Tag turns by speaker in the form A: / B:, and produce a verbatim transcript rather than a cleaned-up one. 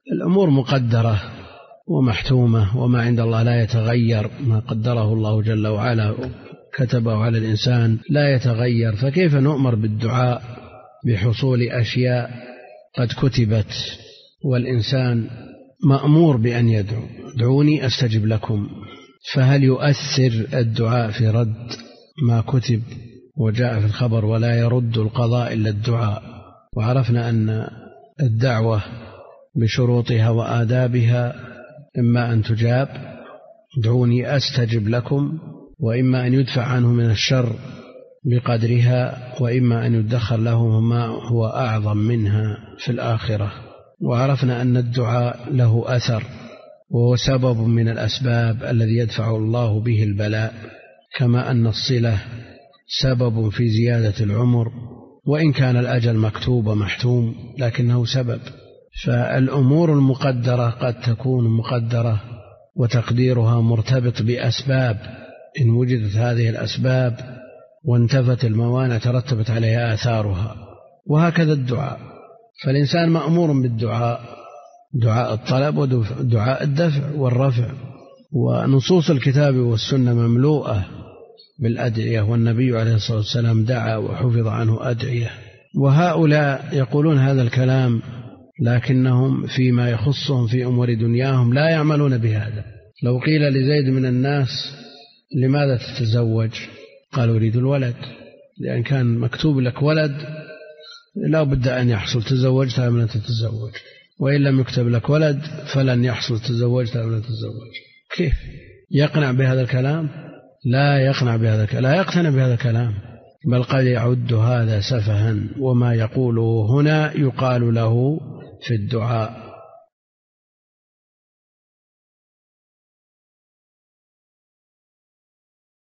A: الأمور مقدرة ومحتومة، وما عند الله لا يتغير، ما قدره الله جل وعلا كتبه على الإنسان لا يتغير، فكيف نؤمر بالدعاء بحصول أشياء قد كتبت؟ والإنسان مأمور بأن يدعو، ادعوني أستجب لكم. فهل يؤثر الدعاء في رد ما كتب؟ وجاء في الخبر ولا يرد القضاء إلا الدعاء. وعرفنا أن الدعوة بشروطها وآدابها إما أن تجاب ادعوني أستجب لكم، وإما أن يدفع عنه من الشر بقدرها، وإما أن يدخر له ما هو أعظم منها في الآخرة. وعرفنا أن الدعاء له أثر، وهو سبب من الأسباب الذي يدفع الله به البلاء، كما أن الصلة سبب في زيادة العمر، وإن كان الأجل مكتوب محتوم لكنه سبب. فالأمور المقدرة قد تكون مقدرة وتقديرها مرتبط بأسباب، إن وجدت هذه الأسباب وانتفت الموانع ترتبت عليها آثارها. وهكذا الدعاء، فالإنسان مأمور بالدعاء، دعاء الطلب ودعاء الدفع والرفع. ونصوص الكتاب والسنة مملوءة بالأدعية، والنبي عليه الصلاة والسلام دعا وحفظ عنه أدعية. وهؤلاء يقولون هذا الكلام لكنهم فيما يخصهم في أمور دنياهم لا يعملون بهذا. لو قيل لزيد من الناس لماذا تتزوج؟ قال أريد الولد، لأن كان مكتوب لك ولد لا بد أن يحصل، تزوجت أم لن تتزوج، وإن لم يكتب لك ولد فلن يحصل، تزوجت أم لن تتزوج. كيف يقنع بهذا الكلام؟ لا يقنع بهذا الكلام، لا يقتنع بهذا الكلام، بل قد يعد هذا سفها. وما يقوله هنا يقال له في الدعاء.